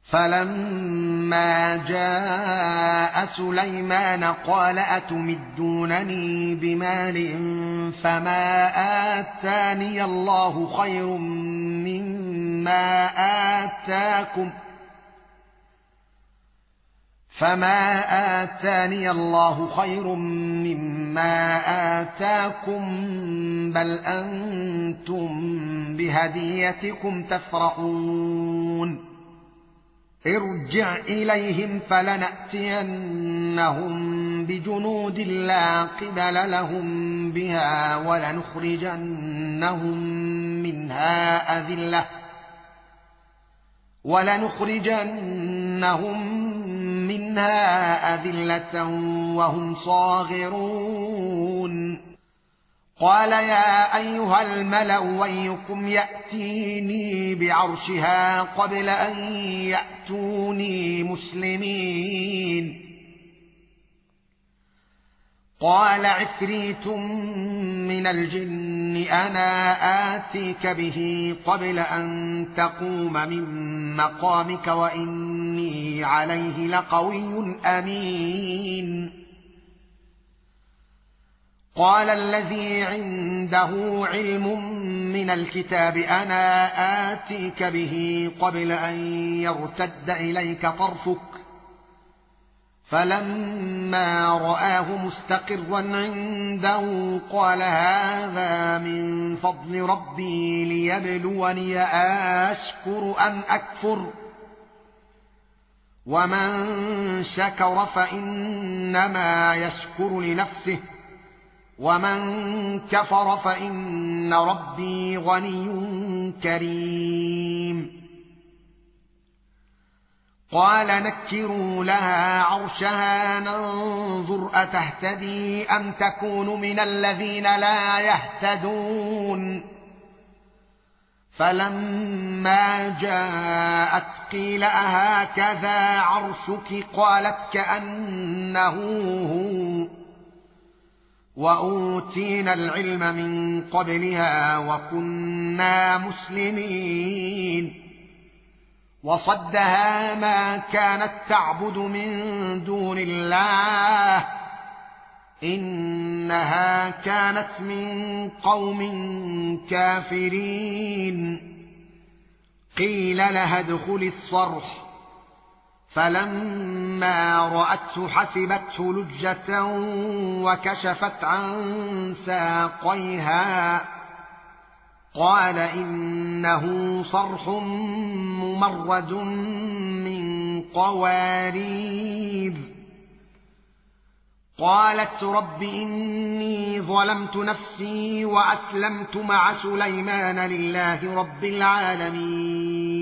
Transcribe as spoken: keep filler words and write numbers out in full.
فلما جاء سليمان قال أتمدونني بمال فما آتاني الله خير مما آتاكم فما آتاني الله خير مما آتاكم بل أنتم بهديتكم تفرحون ارجع إليهم فلنأتينهم بجنود لا قبل لهم بها ولنخرجنهم منها أذلة ولنخرجنهم منها أذلة وهم صاغرون قال يا أيها الملأ ويكم يأتيني بعرشها قبل أن يأتوني مسلمين قال عفريت من الجن أنا آتيك به قبل أن تقوم من مقامك وإني عليه لقوي أمين قال الذي عنده علم من الكتاب أنا آتيك به قبل أن يرتد إليك طرفك فلما رآه مستقرا عنده قال هذا من فضل ربي ليبلوني أشكر أم أكفر ومن شكر فإنما يشكر لنفسه ومن كفر فإن ربي غني كريم قال نكروا لها عرشها ننظر أتهتدي أم تكون من الذين لا يهتدون فلما جاءت قيل أهكذا عرشك قالت كأنه هو وأوتينا العلم من قبلها وكنا مسلمين وصدها ما كانت تعبد من دون الله إنها كانت من قوم كافرين قيل لها ادخل الصرح فلما رأته حسبته لجة وكشفت عن ساقيها قال إنه صرح ممرد من قوارير قالت رب إني ظلمت نفسي وأسلمت مع سليمان لله رب العالمين